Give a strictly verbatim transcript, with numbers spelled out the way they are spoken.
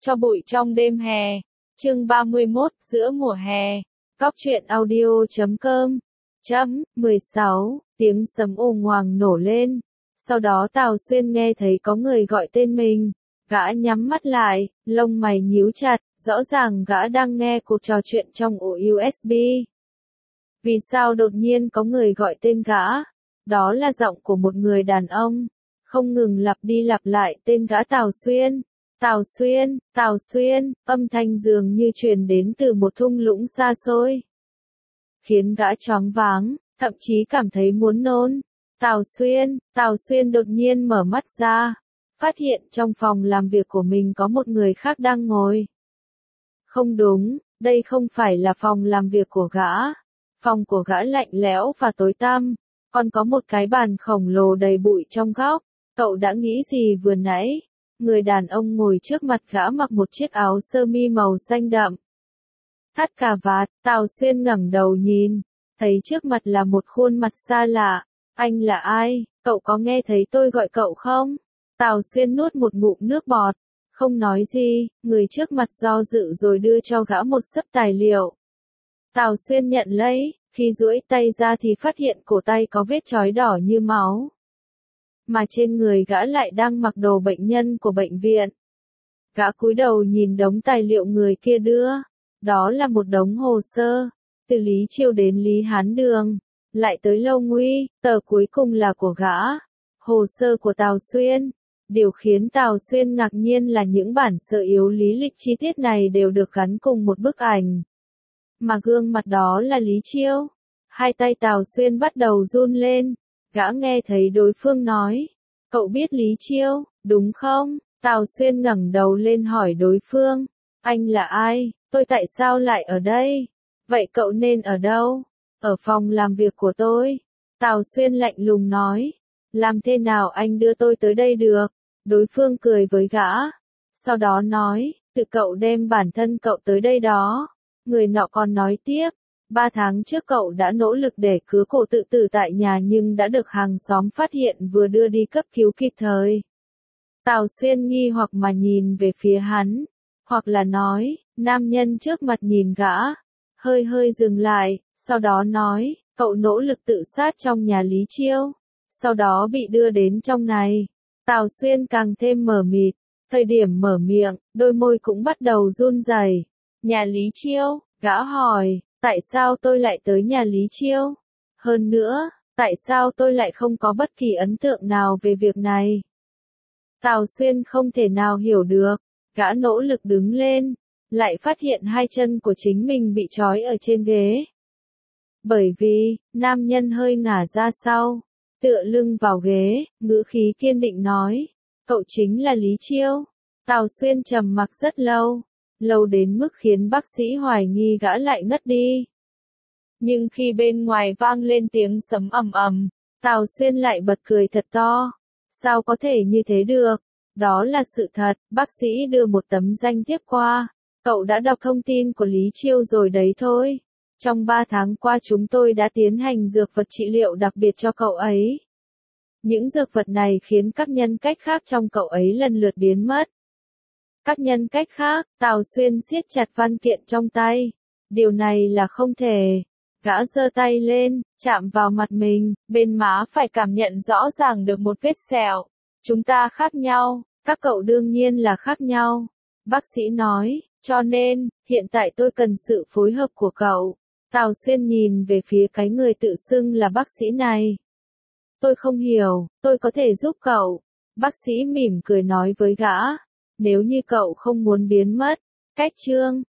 Cho bụi trong đêm hè. Chương ba mươi mốt, giữa mùa hè. Góc truyện audio chấm com. Chấm, mười sáu, tiếng sấm ồn ào nổ lên. Sau đó Tào Xuyên nghe thấy có người gọi tên mình. Gã nhắm mắt lại, lông mày nhíu chặt, rõ ràng gã đang nghe cuộc trò chuyện trong ổ u ét bê. Vì sao đột nhiên có người gọi tên gã? Đó là giọng của một người đàn ông, không ngừng lặp đi lặp lại tên gã Tào Xuyên. Tào Xuyên, Tào Xuyên, âm thanh dường như truyền đến từ một thung lũng xa xôi. Khiến gã choáng váng, thậm chí cảm thấy muốn nôn. Tào Xuyên, Tào Xuyên đột nhiên mở mắt ra, phát hiện trong phòng làm việc của mình có một người khác đang ngồi. Không đúng, đây không phải là phòng làm việc của gã. Phòng của gã lạnh lẽo và tối tăm, còn có một cái bàn khổng lồ đầy bụi trong góc. Cậu đã nghĩ gì vừa nãy? Người đàn ông ngồi trước mặt gã mặc một chiếc áo sơ mi màu xanh đậm. Thắt cà vạt, Tào Xuyên ngẩng đầu nhìn, thấy trước mặt là một khuôn mặt xa lạ. Anh là ai? Cậu có nghe thấy tôi gọi cậu không? Tào Xuyên nuốt một ngụm nước bọt, không nói gì, người trước mặt do dự rồi đưa cho gã một xấp tài liệu. Tào Xuyên nhận lấy, khi duỗi tay ra thì phát hiện cổ tay có vết chói đỏ như máu. Mà trên người gã lại đang mặc đồ bệnh nhân của bệnh viện. Gã cúi đầu nhìn đống tài liệu người kia đưa, đó là một đống hồ sơ, từ Lý Chiêu đến Lý Hán Đường, lại tới Lâu Nguy, tờ cuối cùng là của gã, hồ sơ của Tào Xuyên. Điều khiến Tào Xuyên ngạc nhiên là những bản sơ yếu lý lịch chi tiết này đều được gắn cùng một bức ảnh. Mà gương mặt đó là Lý Chiêu. Hai tay Tào Xuyên bắt đầu run lên. Gã nghe thấy đối phương nói, cậu biết Lý Chiêu, đúng không? Tào Xuyên ngẩng đầu lên hỏi đối phương, anh là ai, tôi tại sao lại ở đây? Vậy cậu nên ở đâu? Ở phòng làm việc của tôi. Tào Xuyên lạnh lùng nói, làm thế nào anh đưa tôi tới đây được? Đối phương cười với gã, sau đó nói, tự cậu đem bản thân cậu tới đây đó. Người nọ còn nói tiếp, ba tháng trước cậu đã nỗ lực để cứu cổ tự tử tại nhà nhưng đã được hàng xóm phát hiện vừa đưa đi cấp cứu kịp thời. Tào Xuyên nghi hoặc mà nhìn về phía hắn, hoặc là nói, nam nhân trước mặt nhìn gã, hơi hơi dừng lại, sau đó nói, cậu nỗ lực tự sát trong nhà Lý Chiêu, sau đó bị đưa đến trong này. Tào Xuyên càng thêm mờ mịt, thời điểm mở miệng, đôi môi cũng bắt đầu run rẩy. Nhà Lý Chiêu, gã hỏi, tại sao tôi lại tới nhà Lý Chiêu? Hơn nữa, tại sao tôi lại không có bất kỳ ấn tượng nào về việc này? Tào Xuyên không thể nào hiểu được, gã nỗ lực đứng lên, lại phát hiện hai chân của chính mình bị trói ở trên ghế. Bởi vì, nam nhân hơi ngả ra sau, tựa lưng vào ghế, ngữ khí kiên định nói, cậu chính là Lý Chiêu. Tào Xuyên trầm mặc rất lâu, lâu đến mức khiến bác sĩ hoài nghi gã lại ngất đi. Nhưng khi bên ngoài vang lên tiếng sấm ầm ầm, Tào Xuyên lại bật cười thật to. Sao có thể như thế được? Đó là sự thật, bác sĩ đưa một tấm danh thiếp qua. Cậu đã đọc thông tin của Lý Chiêu rồi đấy thôi. Trong ba tháng qua chúng tôi đã tiến hành dược vật trị liệu đặc biệt cho cậu ấy. Những dược vật này khiến các nhân cách khác trong cậu ấy lần lượt biến mất. Các nhân cách khác, Tào Xuyên siết chặt văn kiện trong tay. Điều này là không thể. Gã giơ tay lên, chạm vào mặt mình, bên má phải cảm nhận rõ ràng được một vết sẹo. Chúng ta khác nhau, các cậu đương nhiên là khác nhau. Bác sĩ nói, cho nên, hiện tại tôi cần sự phối hợp của cậu. Tào Xuyên nhìn về phía cái người tự xưng là bác sĩ này. Tôi không hiểu, tôi có thể giúp cậu. Bác sĩ mỉm cười nói với gã. Nếu như cậu không muốn biến mất, cách chương,